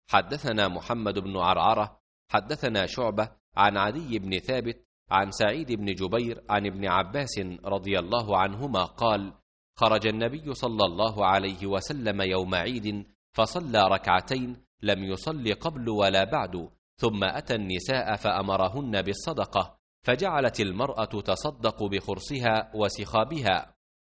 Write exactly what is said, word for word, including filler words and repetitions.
حدثنا محمد بن عرعرة حدثنا شعبة عن عدي بن ثابت عن سعيد بن جبير عن ابن عباس رضي الله عنهما قال: خرج النبي صلى الله عليه وسلم يوم عيد فصلى ركعتين لم يصل قبل ولا بعد، ثم أتى النساء فأمرهن بالصدقة، فجعلت المرأة تصدق بخرصها وسخابها،